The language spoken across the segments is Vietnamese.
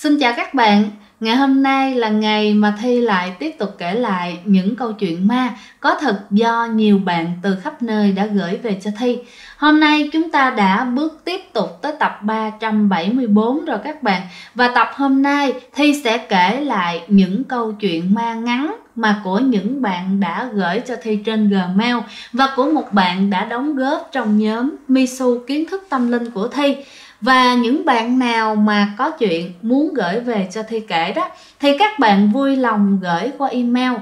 Xin chào các bạn, ngày hôm nay là ngày mà Thi lại tiếp tục kể lại những câu chuyện ma có thật do nhiều bạn từ khắp nơi đã gửi về cho Thi. Hôm nay chúng ta đã bước tiếp tục tới tập 374 rồi các bạn. Và tập hôm nay Thi sẽ kể lại những câu chuyện ma ngắn mà của những bạn đã gửi cho Thi trên Gmail và của một bạn đã đóng góp trong nhóm Misu Kiến Thức Tâm Linh của Thi. Và những bạn nào mà có chuyện muốn gửi về cho Thi kể đó thì các bạn vui lòng gửi qua email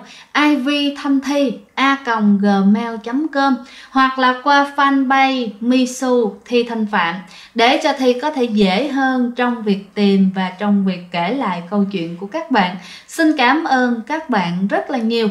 ivthanthi@gmail.com hoặc là qua fanpage Misu Thi Thanh Phạm để cho Thi có thể dễ hơn trong việc tìm và trong việc kể lại câu chuyện của các bạn. Xin cảm ơn các bạn rất là nhiều.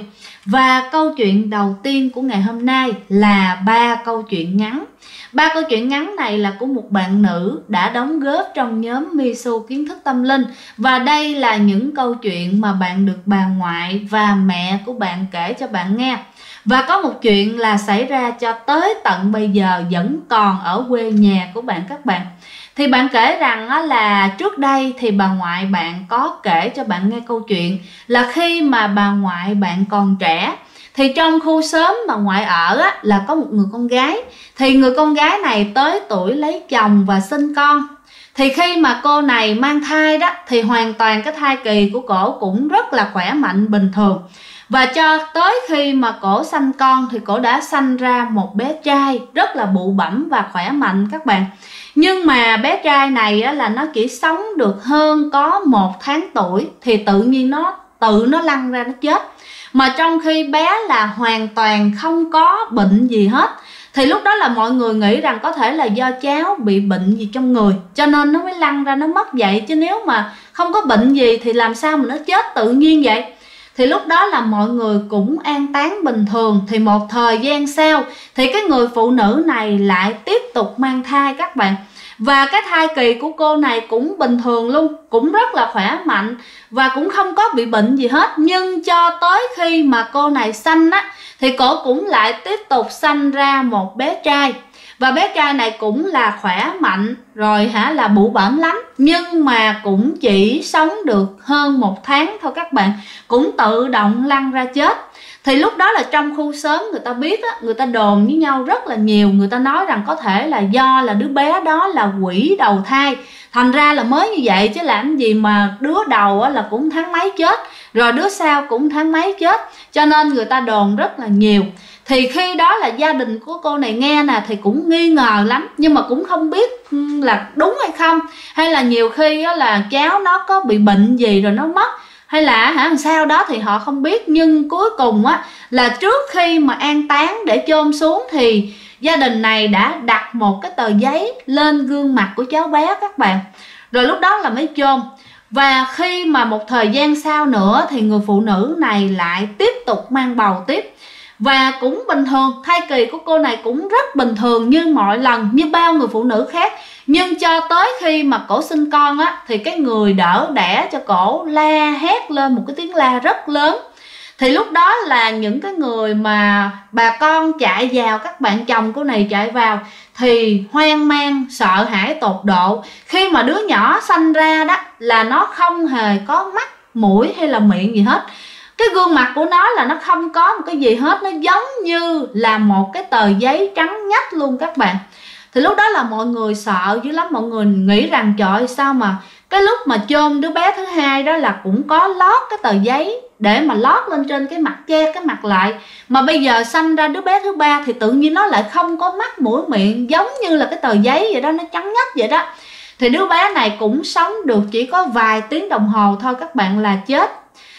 Và câu chuyện đầu tiên của ngày hôm nay là 3 câu chuyện ngắn. 3 câu chuyện ngắn này là của một bạn nữ đã đóng góp trong nhóm Misu Kiến Thức Tâm Linh. Và đây là những câu chuyện mà bạn được bà ngoại và mẹ của bạn kể cho bạn nghe. Và có một chuyện là xảy ra cho tới tận bây giờ vẫn còn ở quê nhà của bạn các bạn. Thì bạn kể rằng là trước đây thì bà ngoại bạn có kể cho bạn nghe câu chuyện là khi mà bà ngoại bạn còn trẻ thì trong khu xóm mà ngoại ở là có một người con gái. Thì người con gái này tới tuổi lấy chồng và sinh con. Thì khi mà cô này mang thai đó thì hoàn toàn cái thai kỳ của cổ cũng rất là khỏe mạnh bình thường. Và cho tới khi mà cổ sanh con thì cổ đã sanh ra một bé trai rất là bụ bẫm và khỏe mạnh các bạn. Nhưng mà bé trai này là nó chỉ sống được hơn có 1 tháng tuổi thì tự nhiên nó lăn ra nó chết. Mà trong khi bé là hoàn toàn không có bệnh gì hết. Thì lúc đó là mọi người nghĩ rằng có thể là do cháu bị bệnh gì trong người cho nên nó mới lăn ra nó mất vậy. Chứ nếu mà không có bệnh gì thì làm sao mà nó chết tự nhiên vậy. Thì lúc đó là mọi người cũng an táng bình thường. Thì một thời gian sau thì cái người phụ nữ này lại tiếp tục mang thai các bạn. Và cái thai kỳ của cô này cũng bình thường luôn, cũng rất là khỏe mạnh và cũng không có bị bệnh gì hết. Nhưng cho tới khi mà cô này sanh thì cổ cũng lại tiếp tục sanh ra một bé trai. Và bé trai này cũng là khỏe mạnh rồi là bụ bẫm lắm. Nhưng mà cũng chỉ sống được hơn 1 tháng thôi các bạn. Cũng tự động lăn ra chết. Thì lúc đó là trong khu xóm người ta biết người ta đồn với nhau rất là nhiều. Người ta nói rằng có thể là do là đứa bé đó là quỷ đầu thai, thành ra là mới như vậy. Chứ làm gì mà đứa đầu là cũng tháng mấy chết, rồi đứa sau cũng tháng mấy chết. Cho nên người ta đồn rất là nhiều. Thì khi đó là gia đình của cô này nghe nè thì cũng nghi ngờ lắm. Nhưng mà cũng không biết là đúng hay không. Hay là nhiều khi là cháu nó có bị bệnh gì rồi nó mất, hay là sao đó thì họ không biết. Nhưng cuối cùng là trước khi mà an táng để chôn xuống thì gia đình này đã đặt một cái tờ giấy lên gương mặt của cháu bé các bạn. Rồi lúc đó là mới chôn. Và khi mà một thời gian sau nữa thì người phụ nữ này lại tiếp tục mang bầu tiếp. Và cũng bình thường, thai kỳ của cô này cũng rất bình thường như mọi lần, như bao người phụ nữ khác. Nhưng cho tới khi mà cổ sinh con thì cái người đỡ đẻ cho cổ la hét lên một cái tiếng la rất lớn. Thì lúc đó là những cái người mà bà con chạy vào, các bạn chồng cô này chạy vào thì hoang mang, sợ hãi tột độ. Khi mà đứa nhỏ sanh ra đó là nó không hề có mắt, mũi hay là miệng gì hết. Cái gương mặt của nó là nó không có một cái gì hết, nó giống như là một cái tờ giấy trắng nhách luôn các bạn. Thì lúc đó là mọi người sợ dữ lắm. Mọi người nghĩ rằng trời ơi, sao mà cái lúc mà chôn đứa bé thứ hai đó là cũng có lót cái tờ giấy để mà lót lên trên cái mặt, che cái mặt lại. Mà bây giờ sanh ra đứa bé thứ ba thì tự nhiên nó lại không có mắt mũi miệng, giống như là cái tờ giấy vậy đó, nó trắng nhách vậy đó. Thì đứa bé này cũng sống được chỉ có vài tiếng đồng hồ thôi các bạn là chết.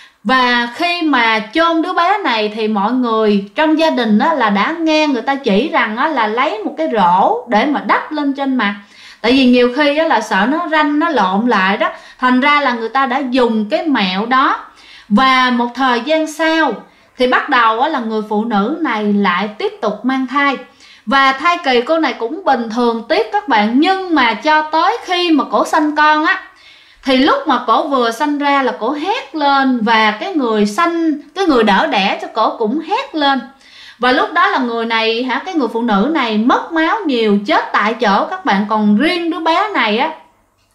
Và khi mà chôn đứa bé này thì mọi người trong gia đình là đã nghe người ta chỉ rằng là lấy một cái rổ để mà đắp lên trên mặt. Tại vì nhiều khi là sợ nó ranh nó lộn lại đó, thành ra là người ta đã dùng cái mẹo đó. Và một thời gian sau thì bắt đầu là người phụ nữ này lại tiếp tục mang thai. Và thai kỳ cô này cũng bình thường tiếp các bạn. Nhưng mà cho tới khi mà cổ sanh con thì lúc mà cổ vừa sanh ra là cổ hét lên. Và cái người đỡ đẻ cho cổ cũng hét lên. Và lúc đó là người này cái người phụ nữ này mất máu nhiều, chết tại chỗ các bạn. Còn riêng đứa bé này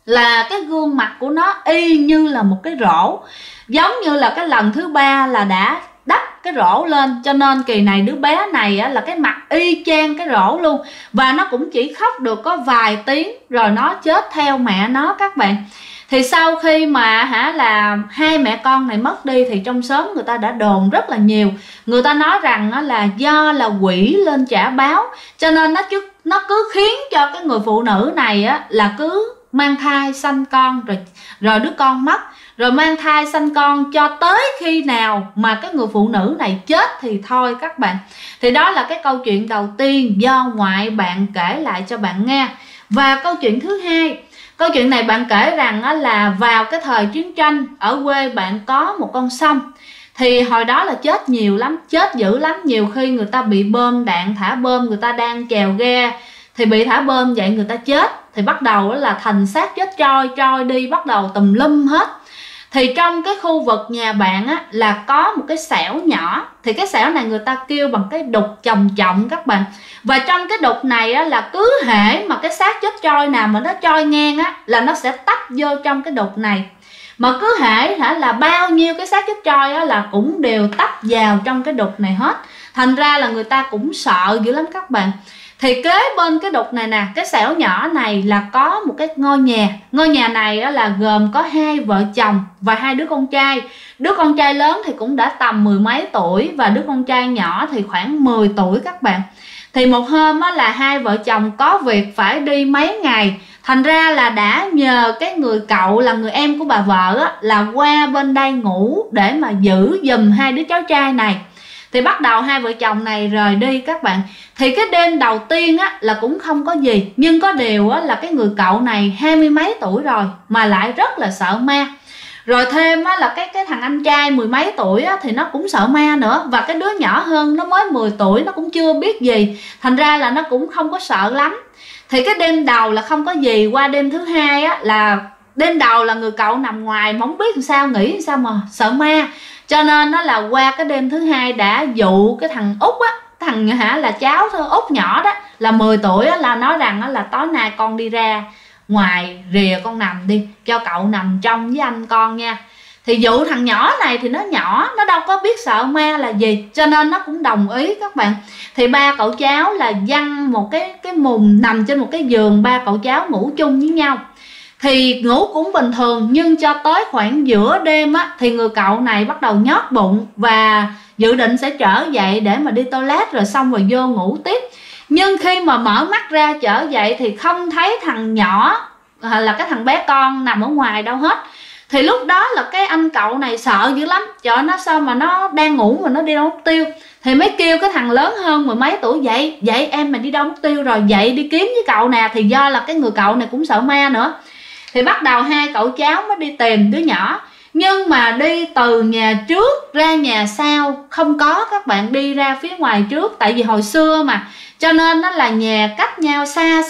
là cái gương mặt của nó y như là một cái rổ, giống như là cái lần thứ 3 là đã đắp cái rổ lên, cho nên kỳ này đứa bé này á, là cái mặt y chang cái rổ luôn. Và nó cũng chỉ khóc được có vài tiếng rồi nó chết theo mẹ nó các bạn. Thì sau khi mà là hai mẹ con này mất đi thì trong xóm người ta đã đồn rất là nhiều. Người ta nói rằng là do là quỷ lên trả báo, cho nên nó cứ khiến cho cái người phụ nữ này á, là cứ mang thai sanh con, rồi đứa con mất, rồi mang thai sanh con cho tới khi nào mà cái người phụ nữ này chết thì thôi các bạn. Thì đó là cái câu chuyện đầu tiên do ngoại bạn kể lại cho bạn nghe. Và câu chuyện thứ hai, câu chuyện này bạn kể rằng là vào cái thời chiến tranh ở quê bạn có một con sông. Thì hồi đó là chết nhiều lắm, chết dữ lắm. Nhiều khi người ta bị bom đạn, thả bom, người ta đang chèo ghe thì bị thả bom vậy người ta chết. Thì bắt đầu là thành xác chết trôi đi, bắt đầu tùm lum hết. Thì trong cái khu vực nhà bạn á, là có một cái xẻo nhỏ. Thì cái xẻo này người ta kêu bằng cái đục chồng trọng các bạn. Và trong cái đục này á, là cứ hễ mà cái xác chết trôi nào mà nó trôi ngang á, là nó sẽ tấp vô trong cái đục này. Mà cứ hễ là bao nhiêu cái xác chết trôi á, là cũng đều tấp vào trong cái đục này hết. Thành ra là người ta cũng sợ dữ lắm các bạn. Thì kế bên cái đục này nè, cái xẻo nhỏ này là có một cái ngôi nhà. Ngôi nhà này á, là gồm có hai vợ chồng và hai đứa con trai. Đứa con trai lớn thì cũng đã tầm 10 mấy tuổi, và đứa con trai nhỏ thì khoảng 10 tuổi các bạn. Thì một hôm á, là hai vợ chồng có việc phải đi mấy ngày. Thành ra là đã nhờ cái người cậu là người em của bà vợ á, là qua bên đây ngủ để mà giữ giùm hai đứa cháu trai này. Thì bắt đầu hai vợ chồng này rời đi các bạn. Thì cái đêm đầu tiên á, là cũng không có gì. Nhưng có điều á, là cái người cậu này 20 mấy tuổi rồi mà lại rất là sợ ma. Rồi thêm á, là cái thằng anh trai 10 mấy tuổi á, thì nó cũng sợ ma nữa. Và cái đứa nhỏ hơn nó mới 10 tuổi, nó cũng chưa biết gì. Thành ra là nó cũng không có sợ lắm. Thì cái đêm đầu là không có gì. Qua đêm thứ hai á, là đêm đầu là người cậu nằm ngoài mà không biết làm sao, nghĩ sao mà sợ ma. Cho nên nó là qua cái đêm thứ hai đã dụ cái thằng Út á, thằng là cháu thôi, Út nhỏ đó là 10 tuổi á, là nói rằng là tối nay con đi ra ngoài rìa con nằm đi, cho cậu nằm trong với anh con nha. Thì dụ thằng nhỏ này thì nó nhỏ, nó đâu có biết sợ ma là gì, cho nên nó cũng đồng ý các bạn. Thì ba cậu cháu là văng một cái mùng nằm trên một cái giường, ba cậu cháu ngủ chung với nhau. Thì ngủ cũng bình thường, nhưng cho tới khoảng giữa đêm á, thì người cậu này bắt đầu nhót bụng và dự định sẽ trở dậy để mà đi toilet rồi xong rồi vô ngủ tiếp. Nhưng khi mà mở mắt ra trở dậy thì không thấy thằng nhỏ là cái thằng bé con nằm ở ngoài đâu hết. Thì lúc đó là cái anh cậu này sợ dữ lắm, trời nó sao mà nó đang ngủ mà nó đi đâu mất tiêu. Thì mới kêu cái thằng lớn hơn 10 mấy tuổi dậy em mà đi đâu mất tiêu rồi, dậy đi kiếm với cậu nè. Thì do là cái người cậu này cũng sợ ma nữa. Thì bắt đầu hai cậu cháu mới đi tìm đứa nhỏ. Nhưng mà đi từ nhà trước ra nhà sau không có các bạn, đi ra phía ngoài trước. Tại vì hồi xưa mà, cho nên nó là nhà cách nhau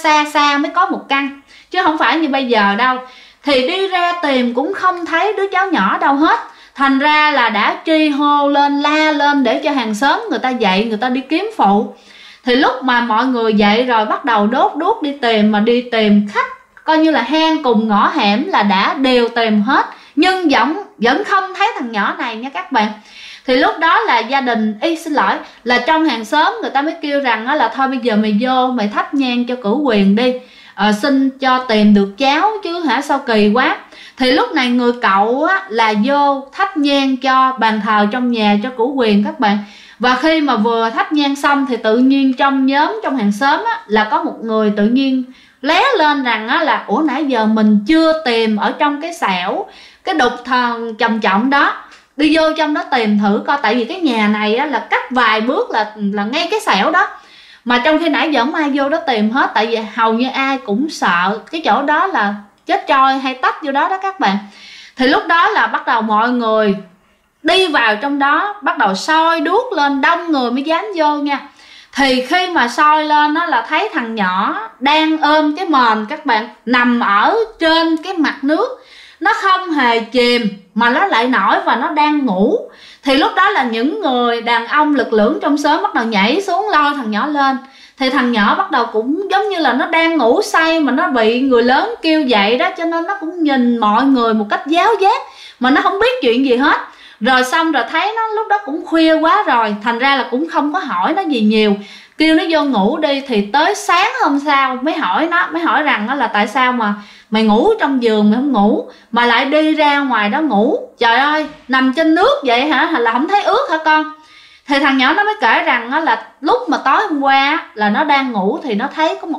xa mới có một căn, chứ không phải như bây giờ đâu. Thì đi ra tìm cũng không thấy đứa cháu nhỏ đâu hết. Thành ra là đã tri hô lên, la lên để cho hàng xóm người ta dậy, người ta đi kiếm phụ. Thì lúc mà mọi người dậy rồi bắt đầu đốt đuốc đi tìm, mà đi tìm khách coi như là hang cùng ngõ hẻm là đã đều tìm hết, nhưng vẫn không thấy thằng nhỏ này nha các bạn. Thì lúc đó là gia đình xin lỗi, là trong hàng xóm người ta mới kêu rằng là thôi bây giờ mày vô mày thắp nhang cho cửu quyền đi, xin cho tìm được cháu chứ sao kỳ quá. Thì lúc này người cậu á, là vô thắp nhang cho bàn thờ trong nhà cho cửu quyền các bạn. Và khi mà vừa thắp nhang xong thì tự nhiên trong nhóm, trong hàng xóm á, là có một người tự nhiên lé lên rằng á, là ủa nãy giờ mình chưa tìm ở trong cái xẻo, cái đục thần trầm trọng đó, đi vô trong đó tìm thử coi. Tại vì cái nhà này á, là cách vài bước là ngay cái xẻo đó, mà trong khi nãy giờ không ai vô đó tìm hết. Tại vì hầu như ai cũng sợ cái chỗ đó là chết trôi hay tấp vô đó đó các bạn. Thì lúc đó là bắt đầu mọi người đi vào trong đó, bắt đầu soi đuốc lên, đông người mới dám vô nha. Thì khi mà soi lên đó là thấy thằng nhỏ đang ôm cái mền các bạn, nằm ở trên cái mặt nước. Nó không hề chìm mà nó lại nổi và nó đang ngủ. Thì lúc đó là những người đàn ông lực lưỡng trong xóm bắt đầu nhảy xuống lôi thằng nhỏ lên. Thì thằng nhỏ bắt đầu cũng giống như là nó đang ngủ say mà nó bị người lớn kêu dậy đó, cho nên nó cũng nhìn mọi người một cách giáo giác mà nó không biết chuyện gì hết. Rồi xong rồi thấy nó lúc đó cũng khuya quá rồi, thành ra là cũng không có hỏi nó gì nhiều, kêu nó vô ngủ đi. Thì tới sáng hôm sau mới hỏi rằng đó là tại sao mà mày ngủ trong giường mày không ngủ mà lại đi ra ngoài đó ngủ, trời ơi nằm trên nước vậy hả, là không thấy ướt hả con? Thì thằng nhỏ nó mới kể rằng đó là lúc mà tối hôm qua là nó đang ngủ thì nó thấy có một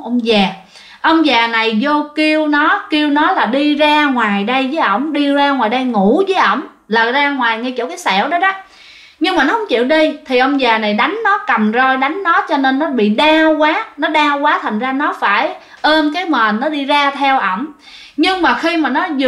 ông già này vô kêu nó là đi ra ngoài đây với ổng, đi ra ngoài đây ngủ với ổng, là ra ngoài ngay chỗ cái xẻo đó đó. Nhưng mà nó không chịu đi, thì ông già này đánh nó, cầm roi đánh nó, cho nên nó bị đau quá, thành ra nó phải ôm cái mền nó đi ra theo ổng. Nhưng mà khi mà nó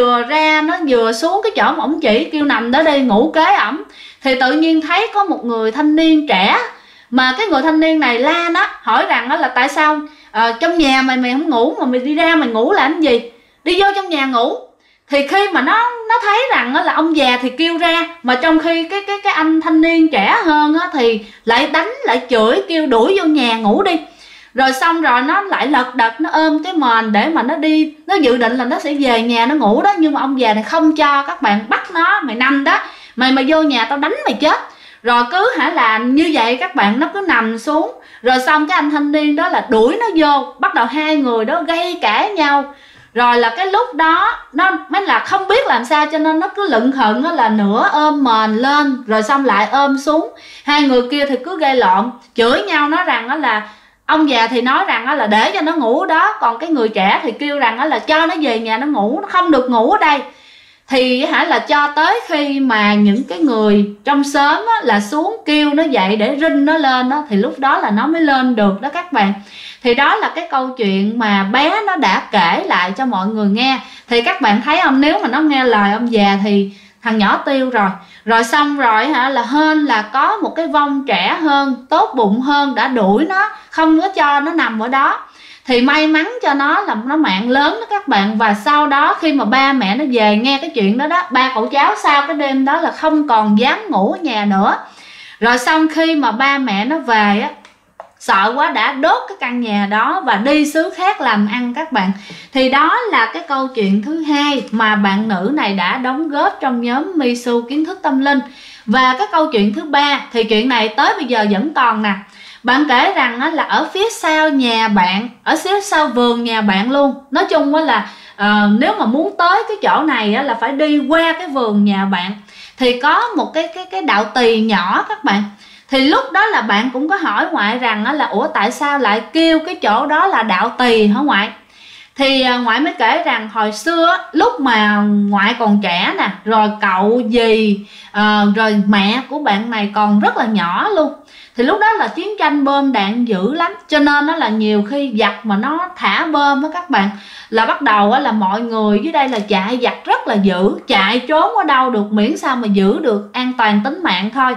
vừa xuống cái chỗ mà ổng chỉ kêu nằm đó đi ngủ kế ổng, thì tự nhiên thấy có một người thanh niên trẻ, mà cái người thanh niên này la nó, hỏi rằng đó là tại sao trong nhà mày không ngủ mà mày đi ra mày ngủ làm gì, đi vô trong nhà ngủ. Thì khi mà nó thấy rằng là ông già thì kêu ra, mà trong khi cái anh thanh niên trẻ hơn á, thì lại đánh lại chửi kêu đuổi vô nhà ngủ đi. Rồi xong rồi nó lại lật đật nó ôm cái mền để mà nó đi, nó dự định là nó sẽ về nhà nó ngủ đó. Nhưng mà ông già này không cho, các bạn, bắt nó, mày nằm đó, mày mà vô nhà tao đánh mày chết. Rồi cứ làm như vậy các bạn, nó cứ nằm xuống. Rồi xong cái anh thanh niên đó là đuổi nó vô, bắt đầu hai người đó gây cãi nhau. Rồi là cái lúc đó nó mới là không biết làm sao, cho nên nó cứ lững khựng là nửa ôm mền lên rồi xong lại ôm xuống. Hai người kia thì cứ gây lộn, chửi nhau, nói rằng đó là ông già thì nói rằng đó là để cho nó ngủ đó, còn cái người trẻ thì kêu rằng đó là cho nó về nhà nó ngủ, nó không được ngủ ở đây. Thì là cho tới khi mà những cái người trong xóm là xuống kêu nó dậy để rinh nó lên đó, thì lúc đó là nó mới lên được đó các bạn. Thì đó là cái câu chuyện mà bé nó đã kể lại cho mọi người nghe. Thì các bạn thấy không, nếu mà nó nghe lời ông già thì thằng nhỏ tiêu rồi. Rồi xong rồi là hên là có một cái vong trẻ hơn, tốt bụng hơn, đã đuổi nó, không có cho nó nằm ở đó. Thì may mắn cho nó là nó mạng lớn đó các bạn. Và sau đó khi mà ba mẹ nó về nghe cái chuyện đó đó, ba cậu cháu sau cái đêm đó là không còn dám ngủ ở nhà nữa. Rồi xong khi mà ba mẹ nó về á, sợ quá đã đốt cái căn nhà đó và đi xứ khác làm ăn các bạn. Thì đó là cái câu chuyện thứ hai mà bạn nữ này đã đóng góp trong nhóm Misu Kiến Thức Tâm Linh. Và cái câu chuyện thứ ba thì chuyện này tới bây giờ vẫn còn nè. Bạn kể rằng là ở phía sau nhà bạn, ở phía sau vườn nhà bạn luôn. Nói chung là nếu mà muốn tới cái chỗ này là phải đi qua cái vườn nhà bạn. Thì có một cái đạo tỳ nhỏ các bạn. Thì lúc đó là bạn cũng có hỏi ngoại rằng là ủa tại sao lại kêu cái chỗ đó là đạo tỳ hả ngoại? Thì ngoại mới kể rằng hồi xưa lúc mà ngoại còn trẻ nè, rồi cậu dì rồi mẹ của bạn này còn rất là nhỏ luôn. Thì lúc đó là chiến tranh bom đạn dữ lắm, cho nên nó là nhiều khi giặc mà nó thả bom á các bạn, là bắt đầu là mọi người dưới đây là chạy giặc rất là dữ, chạy trốn ở đâu được miễn sao mà giữ được an toàn tính mạng thôi.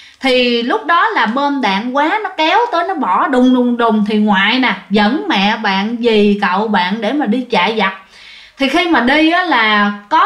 Thì lúc đó là bom đạn quá, nó kéo tới nó bỏ đùng đùng đùng. Thì ngoại nè dẫn mẹ bạn, dì cậu bạn để mà đi chạy giặc. Thì khi mà đi á là có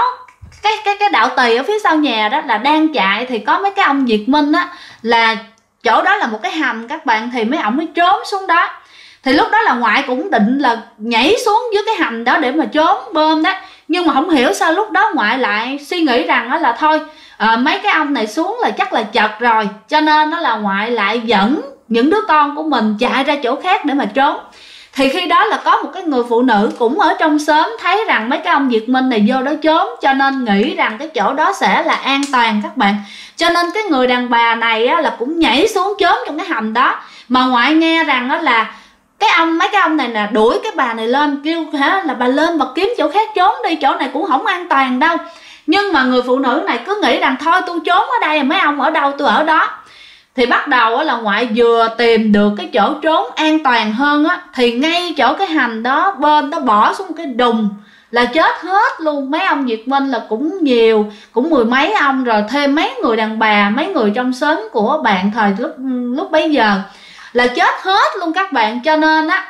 cái đạo tỳ ở phía sau nhà đó là đang chạy. Thì có mấy cái ông Việt Minh á, là chỗ đó là một cái hầm các bạn, thì mấy ổng mới trốn xuống đó. Thì lúc đó là ngoại cũng định là nhảy xuống dưới cái hầm đó để mà trốn bom đó. Nhưng mà không hiểu sao lúc đó ngoại lại suy nghĩ rằng đó là thôi mấy cái ông này xuống là chắc là chật rồi, cho nên đó là ngoại lại dẫn những đứa con của mình chạy ra chỗ khác để mà trốn. Thì khi đó là có một cái người phụ nữ cũng ở trong xóm thấy rằng mấy cái ông Việt Minh này vô đó trốn, cho nên nghĩ rằng cái chỗ đó sẽ là an toàn các bạn. Cho nên cái người đàn bà này á, là cũng nhảy xuống trốn trong cái hầm đó. Mà ngoại nghe rằng đó là mấy cái ông này nè đuổi cái bà này lên, kêu là bà lên bà kiếm chỗ khác trốn đi, chỗ này cũng không an toàn đâu. Nhưng mà người phụ nữ này cứ nghĩ rằng thôi tôi trốn ở đây, mấy ông ở đâu tôi ở đó. Thì bắt đầu là ngoại vừa tìm được cái chỗ trốn an toàn hơn á, thì ngay chỗ cái hầm đó bên đó bỏ xuống cái đùng là chết hết luôn. Mấy ông Việt Minh là cũng nhiều, cũng mười mấy ông, rồi thêm mấy người đàn bà, mấy người trong xóm của bạn thời lúc bấy giờ là chết hết luôn các bạn. Cho nên á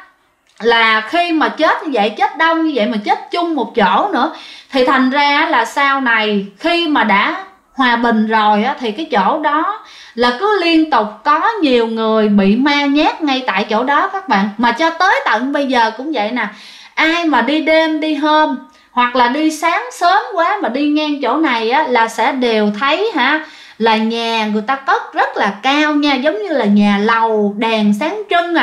là khi mà chết như vậy, chết đông như vậy mà chết chung một chỗ nữa, thì thành ra là sau này khi mà đã Hòa Bình rồi á, thì cái chỗ đó là cứ liên tục có nhiều người bị ma nhát ngay tại chỗ đó các bạn. Mà cho tới tận bây giờ cũng vậy nè, ai mà đi đêm đi hôm hoặc là đi sáng sớm quá mà đi ngang chỗ này á, là sẽ đều thấy là nhà người ta cất rất là cao nha, giống như là nhà lầu đèn sáng trưng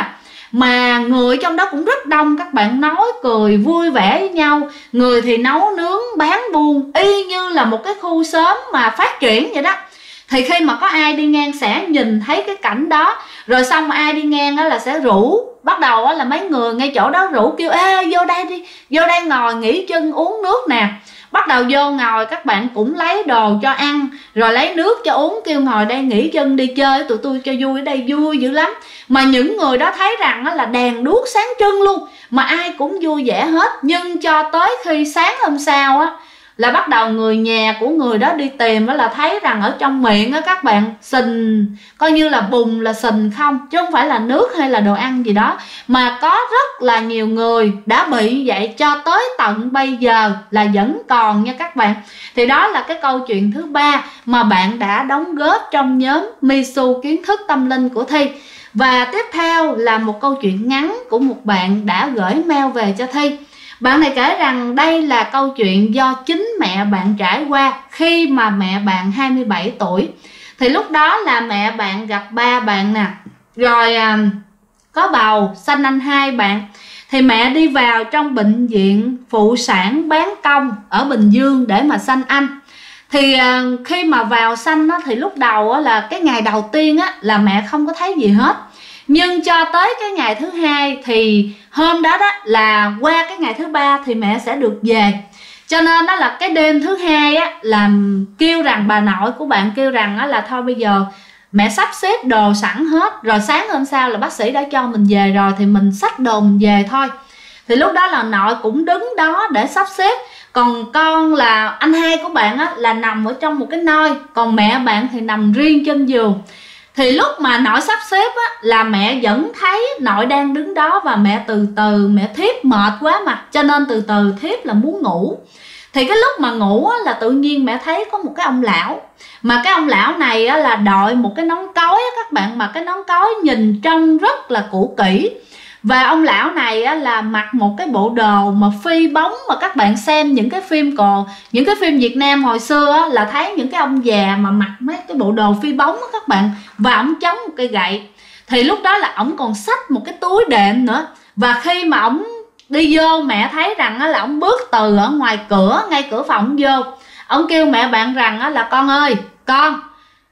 mà người trong đó cũng rất đông, các bạn nói cười vui vẻ với nhau, người thì nấu nướng bán buôn, y như là một cái khu xóm mà phát triển vậy đó. Thì khi mà có ai đi ngang sẽ nhìn thấy cái cảnh đó, rồi xong mà ai đi ngang là sẽ rủ, bắt đầu là mấy người ngay chỗ đó rủ kêu ê vô đây đi, vô đây ngồi nghỉ chân uống nước nè. Bắt đầu vô ngồi, các bạn cũng lấy đồ cho ăn rồi lấy nước cho uống, kêu ngồi đây nghỉ chân đi chơi tụi tôi cho vui, ở đây vui dữ lắm. Mà những người đó thấy rằng là đèn đuốc sáng trưng luôn, mà ai cũng vui vẻ hết. Nhưng cho tới khi sáng hôm sau là bắt đầu người nhà của người đó đi tìm là thấy rằng ở trong miệng các bạn sình, coi như là bùn là sình không, chứ không phải là nước hay là đồ ăn gì đó. Mà có rất là nhiều người đã bị vậy cho tới tận bây giờ là vẫn còn nha các bạn. Thì đó là cái câu chuyện thứ 3 mà bạn đã đóng góp trong nhóm Misu kiến thức tâm linh của Thi. Và tiếp theo là một câu chuyện ngắn của một bạn đã gửi mail về cho Thi. Bạn này kể rằng đây là câu chuyện do chính mẹ bạn trải qua khi mà mẹ bạn 27 tuổi. Thì lúc đó là mẹ bạn gặp ba bạn nè, rồi có bầu, sanh anh 2 bạn. Thì mẹ đi vào trong bệnh viện phụ sản bán công ở Bình Dương để mà sanh anh. Thì khi mà vào sanh thì lúc đầu là cái ngày đầu tiên là mẹ không có thấy gì hết. Nhưng cho tới cái ngày thứ 2 thì hôm đó là qua cái ngày thứ 3 thì mẹ sẽ được về. Cho nên đó là cái đêm thứ 2 là kêu rằng bà nội của bạn kêu rằng là thôi bây giờ mẹ sắp xếp đồ sẵn hết rồi, sáng hôm sau là bác sĩ đã cho mình về rồi thì mình xách đồ mình về thôi. Thì lúc đó là nội cũng đứng đó để sắp xếp. Còn con là anh 2 của bạn là nằm ở trong một cái nôi, còn mẹ bạn thì nằm riêng trên giường. Thì lúc mà nội sắp xếp là mẹ vẫn thấy nội đang đứng đó, và mẹ từ từ mẹ thiếp mệt quá mà, cho nên từ từ thiếp là muốn ngủ. Thì cái lúc mà ngủ là tự nhiên mẹ thấy có một cái ông lão, mà cái ông lão này là đội một cái nón cối các bạn, mà cái nón cối nhìn trông rất là cũ kỹ. Và ông lão này là mặc một cái bộ đồ mà phi bóng, mà các bạn xem những cái phim những cái phim Việt Nam hồi xưa là thấy những cái ông già mà mặc mấy cái bộ đồ phi bóng các bạn, và ông chống một cây gậy. Thì lúc đó là ổng còn xách một cái túi đệm nữa. Và khi mà ổng đi vô, mẹ thấy rằng là ổng bước từ ở ngoài cửa, ngay cửa phòng vô, ổng kêu mẹ bạn rằng là con ơi, con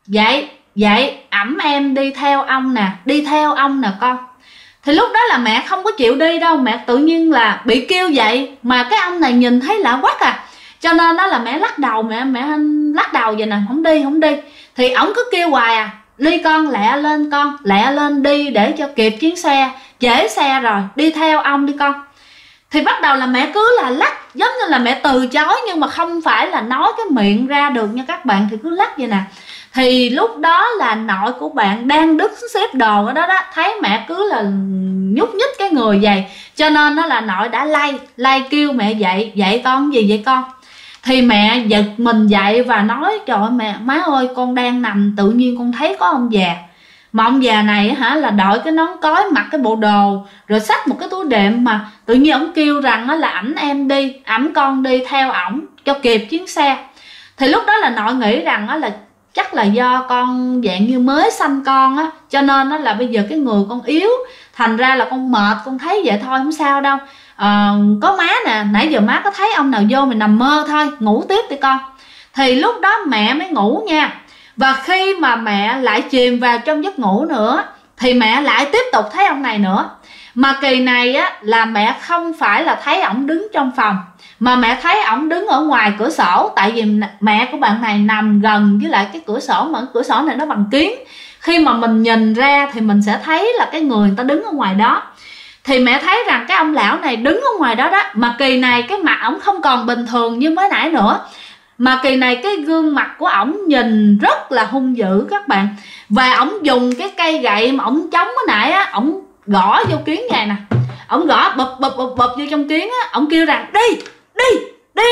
dậy ẵm em đi theo ông nè, đi theo ông nè con. Thì lúc đó là mẹ không có chịu đi đâu, mẹ tự nhiên là bị kêu vậy mà cái ông này nhìn thấy lạ quắc cho nên đó là mẹ lắc đầu, mẹ lắc đầu vậy nè, không đi. Thì ổng cứ kêu hoài đi con, lẹ lên con, lẹ lên đi để cho kịp chuyến xe, trễ xe rồi, đi theo ông đi con. Thì bắt đầu là mẹ cứ là lắc, giống như là mẹ từ chối nhưng mà không phải là nói cái miệng ra được nha các bạn, thì cứ lắc vậy nè. Thì lúc đó là nội của bạn đang đứng xếp đồ ở đó thấy mẹ cứ là nhúc nhích cái người vậy, cho nên đó là nội đã lay kêu mẹ dậy con, gì vậy con. Thì mẹ giật mình dậy và nói trời ơi mẹ, má ơi con đang nằm tự nhiên con thấy có ông già. Mà ông già này là đội cái nón cối, mặc cái bộ đồ, rồi xách một cái túi đệm, mà tự nhiên ổng kêu rằng là ẵm em đi, ẵm con đi theo ổng cho kịp chuyến xe. Thì lúc đó là nội nghĩ rằng là chắc là do con dạng như mới sanh con cho nên là bây giờ cái người con yếu, thành ra là con mệt, con thấy vậy thôi không sao đâu. Có má nè, nãy giờ má có thấy ông nào vô mình nằm mơ thôi, ngủ tiếp đi con. Thì lúc đó mẹ mới ngủ nha. Và khi mà mẹ lại chìm vào trong giấc ngủ nữa thì mẹ lại tiếp tục thấy ông này nữa. Mà kỳ này là mẹ không phải là thấy ổng đứng trong phòng, mà mẹ thấy ổng đứng ở ngoài cửa sổ. Tại vì mẹ của bạn này nằm gần với lại cái cửa sổ, mà cửa sổ này nó bằng kiến, khi mà mình nhìn ra thì mình sẽ thấy là cái người ta đứng ở ngoài đó. Thì mẹ thấy rằng cái ông lão này đứng ở ngoài đó mà kỳ này cái mặt ổng không còn bình thường như mới nãy nữa, mà kỳ này cái gương mặt của ổng nhìn rất là hung dữ các bạn. Và ổng dùng cái cây gậy mà ổng chống cái nãy ổng gõ vô kiến này nè, ổng gõ bụp vô trong kiến ổng kêu rằng đi nè,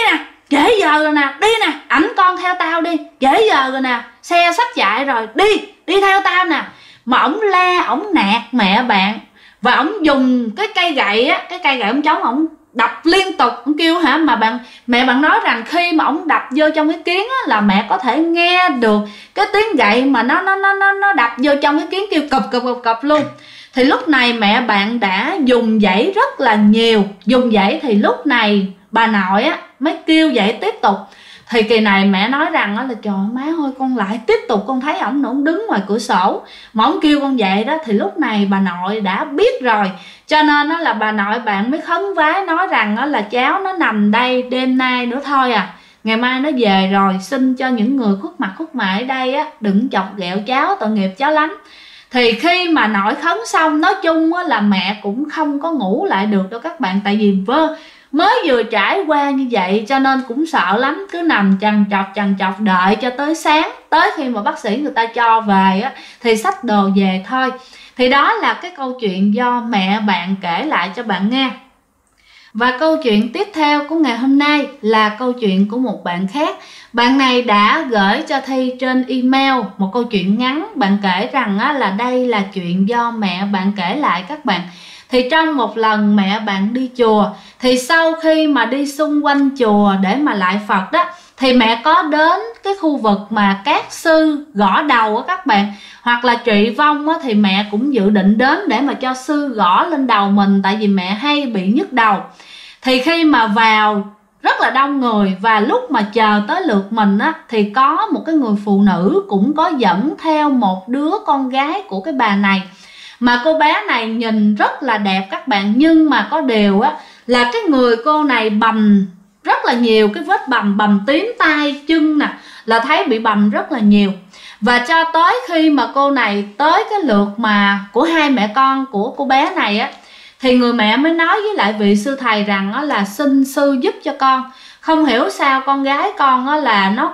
trễ giờ rồi nè, đi nè, ảnh con theo tao đi, trễ giờ rồi nè, xe sắp chạy rồi, đi theo tao nè. Mà ổng la, ổng nạt mẹ bạn, và ổng dùng cái cây gậy á, cái cây gậy ổng chống, ổng đập liên tục. Ổng kêu hả, mà mẹ bạn nói rằng khi mà ổng đập vô trong cái kiến á, là mẹ có thể nghe được cái tiếng gậy mà nó đập vô trong cái kiến, kêu cộp luôn. Thì lúc này mẹ bạn đã dùng dãy rất là nhiều, dùng dãy thì lúc này bà nội á mới kêu dậy tiếp tục. Thì kỳ này mẹ nói rằng á là trời má ơi, con lại tiếp tục con thấy ổng đứng ngoài cửa sổ mà ổng kêu con dậy đó. Thì lúc này bà nội đã biết rồi, cho nên á là bà nội bạn mới khấn vái nói rằng á là cháu nó nằm đây đêm nay nữa thôi à, ngày mai nó về rồi, xin cho những người khuất mặt khuất mày ở đây á đừng chọc ghẹo cháu, tội nghiệp cháu lắm. Thì khi mà nội khấn xong, nói chung á là mẹ cũng không có ngủ lại được đâu các bạn, tại vì mới vừa trải qua như vậy cho nên cũng sợ lắm, cứ nằm chằn chọc đợi cho tới sáng, tới khi mà bác sĩ người ta cho về á thì xách đồ về thôi. Thì đó là cái câu chuyện do mẹ bạn kể lại cho bạn nghe. Và câu chuyện tiếp theo của ngày hôm nay là câu chuyện của một bạn khác. Bạn này đã gửi cho Thi trên email một câu chuyện ngắn. Bạn kể rằng á, là đây là chuyện do mẹ bạn kể lại các bạn. Thì trong một lần mẹ bạn đi chùa, thì sau khi mà đi xung quanh chùa để mà lại Phật đó, thì mẹ có đến cái khu vực mà các sư gõ đầu á các bạn, hoặc là trị vong á, thì mẹ cũng dự định đến để mà cho sư gõ lên đầu mình, tại vì mẹ hay bị nhức đầu. Thì khi mà vào rất là đông người, và lúc mà chờ tới lượt mình á, thì có một cái người phụ nữ cũng có dẫn theo một đứa con gái của cái bà này. Mà cô bé này nhìn rất là đẹp các bạn, nhưng mà có điều á là cái người cô này bầm rất là nhiều cái vết bầm tím tay chân nè, là thấy bị bầm rất là nhiều. Và cho tới khi mà cô này tới cái lượt mà của hai mẹ con của cô bé này á, thì người mẹ mới nói với lại vị sư thầy rằng á là xin sư giúp cho con. Không hiểu sao con gái con á là nó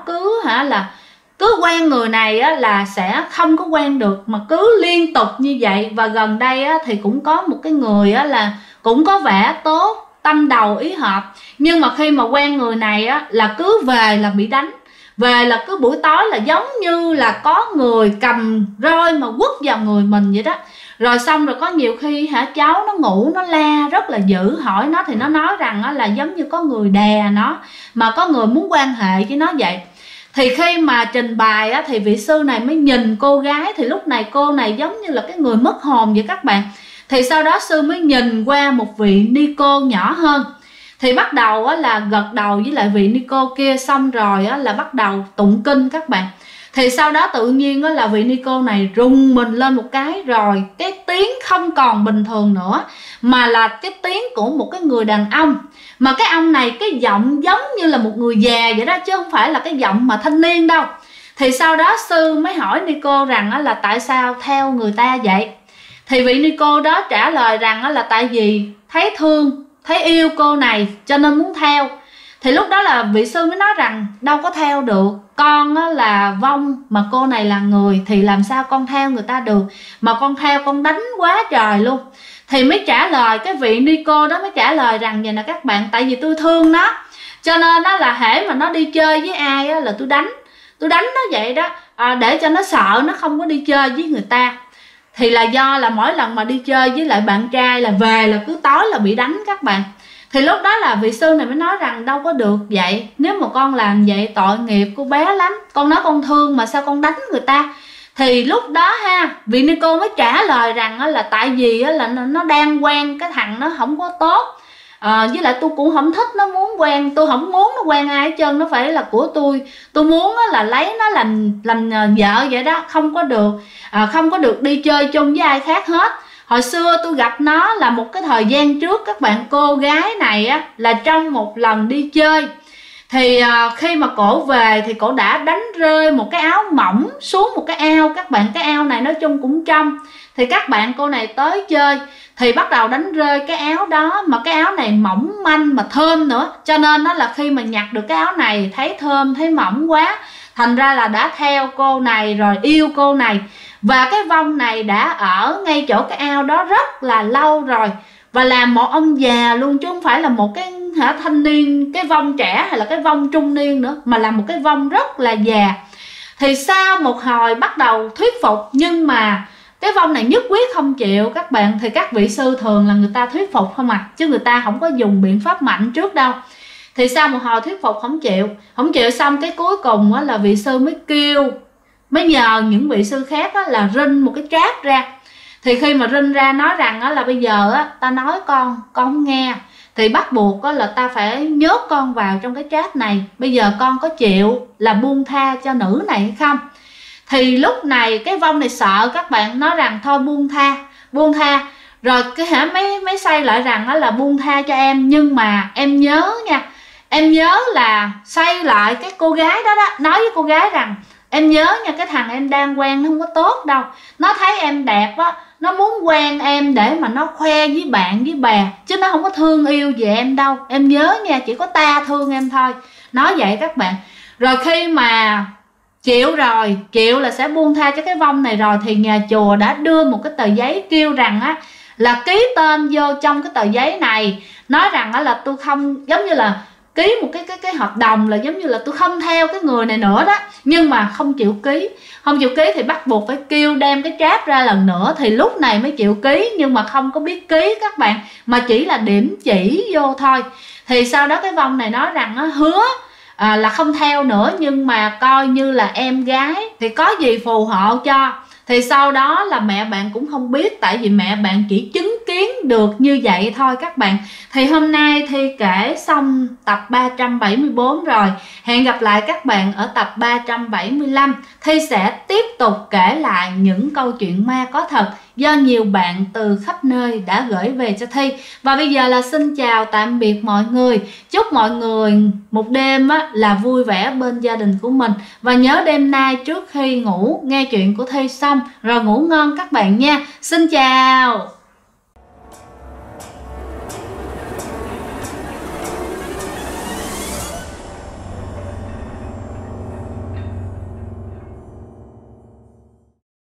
cứ quen người này á là sẽ không có quen được, mà cứ liên tục như vậy. Và gần đây á thì cũng có một cái người á là cũng có vẻ tốt, tâm đầu ý hợp, nhưng mà khi mà quen người này á là cứ về là bị đánh, về là cứ buổi tối là giống như là có người cầm roi mà quất vào người mình vậy đó. Rồi xong rồi có nhiều khi cháu nó ngủ nó la rất là dữ, hỏi nó thì nó nói rằng á là giống như có người đè nó, mà có người muốn quan hệ với nó vậy. Thì khi mà trình bày á, thì vị sư này mới nhìn cô gái, thì lúc này cô này giống như là cái người mất hồn vậy các bạn. Thì sau đó sư mới nhìn qua một vị ni cô nhỏ hơn, thì bắt đầu á, là gật đầu với lại vị ni cô kia, xong rồi á, là bắt đầu tụng kinh các bạn. Thì sau đó tự nhiên á, là vị ni cô này rung mình lên một cái, rồi cái tiếng không còn bình thường nữa, mà là cái tiếng của một cái người đàn ông. Mà cái ông này cái giọng giống như là một người già vậy đó, chứ không phải là cái giọng mà thanh niên đâu. Thì sau đó sư mới hỏi ni cô rằng á, là tại sao theo người ta vậy. Thì vị ni cô đó trả lời rằng á, là tại vì thấy thương, thấy yêu cô này cho nên muốn theo. Thì lúc đó là vị sư mới nói rằng đâu có theo được, con á là vong mà cô này là người, thì làm sao con theo người ta được, mà con theo con đánh quá trời luôn. Thì mới trả lời, cái vị ni cô đó mới trả lời rằng vậy nè các bạn, tại vì tôi thương nó, cho nên đó là hễ mà nó đi chơi với ai á, là tôi đánh nó vậy đó, để cho nó sợ, nó không có đi chơi với người ta. Thì là do là mỗi lần mà đi chơi với lại bạn trai là về là cứ tối là bị đánh các bạn. Thì lúc đó là vị sư này mới nói rằng đâu có được vậy, nếu mà con làm vậy tội nghiệp cô bé lắm, con nói con thương mà sao con đánh người ta. Thì lúc đó vị ni cô mới trả lời rằng là tại vì là nó đang quen cái thằng nó không có tốt, với lại tôi cũng không thích nó muốn quen, tôi không muốn nó quen ai hết trơn, nó phải là của tôi muốn là lấy nó làm vợ vậy đó, không có được đi chơi chung với ai khác hết. Hồi xưa tôi gặp nó là một cái thời gian trước các bạn, cô gái này á là trong một lần đi chơi, thì khi mà cổ về thì cổ đã đánh rơi một cái áo mỏng xuống một cái ao các bạn. Cái ao này nói chung cũng trong, thì các bạn cô này tới chơi thì bắt đầu đánh rơi cái áo đó, mà cái áo này mỏng manh mà thơm nữa, cho nên đó là khi mà nhặt được cái áo này thấy thơm thấy mỏng quá, thành ra là đã theo cô này rồi yêu cô này. Và cái vong này đã ở ngay chỗ cái ao đó rất là lâu rồi, và là một ông già luôn chứ không phải là một thanh niên, cái vong trẻ hay là cái vong trung niên nữa, mà là một cái vong rất là già. Thì sau một hồi bắt đầu thuyết phục, nhưng mà cái vong này nhất quyết không chịu các bạn. Thì các vị sư thường là người ta thuyết phục không à, chứ người ta không có dùng biện pháp mạnh trước đâu. Thì sau một hồi thuyết phục không chịu xong cái cuối cùng á, là vị sư mới nhờ những vị sư khác á, là rinh một cái tráp ra. Thì khi mà rinh ra nói rằng á, là bây giờ á, ta nói con không nghe, thì bắt buộc á, là ta phải nhốt con vào trong cái tráp này. Bây giờ con có chịu là buông tha cho nữ này hay không? Thì lúc này cái vong này sợ các bạn, nói rằng thôi buông tha. Rồi cái hả mấy say lại rằng á, là buông tha cho em, nhưng mà em nhớ nha, em nhớ là say lại cái cô gái đó nói với cô gái rằng em nhớ nha, cái thằng em đang quen nó không có tốt đâu, nó thấy em đẹp á, nó muốn quen em để mà nó khoe với bạn với bè, chứ nó không có thương yêu về em đâu, em nhớ nha, chỉ có ta thương em thôi. Nói vậy các bạn. Rồi khi mà chịu là sẽ buông tha cho cái vong này rồi, thì nhà chùa đã đưa một cái tờ giấy kêu rằng á, là ký tên vô trong cái tờ giấy này, nói rằng á, là tôi không, giống như là ký một cái hợp đồng, là giống như là tôi không theo cái người này nữa đó. Nhưng mà không chịu ký thì bắt buộc phải kêu đem cái tráp ra lần nữa, thì lúc này mới chịu ký. Nhưng mà không có biết ký các bạn, mà chỉ là điểm chỉ vô thôi. Thì sau đó cái vong này nói rằng á, hứa là không theo nữa, nhưng mà coi như là em gái thì có gì phù hộ cho. Thì sau đó là mẹ bạn cũng không biết, tại vì mẹ bạn chỉ chứng kiến được như vậy thôi các bạn. Thì hôm nay Thi kể xong tập 374 rồi. Hẹn gặp lại các bạn ở tập 375. Thi sẽ tiếp tục kể lại những câu chuyện ma có thật do nhiều bạn từ khắp nơi đã gửi về cho Thi. Và bây giờ là xin chào tạm biệt mọi người. Chúc mọi người một đêm là vui vẻ bên gia đình của mình. Và nhớ đêm nay trước khi ngủ nghe chuyện của Thi xong rồi ngủ ngon các bạn nha. Xin chào.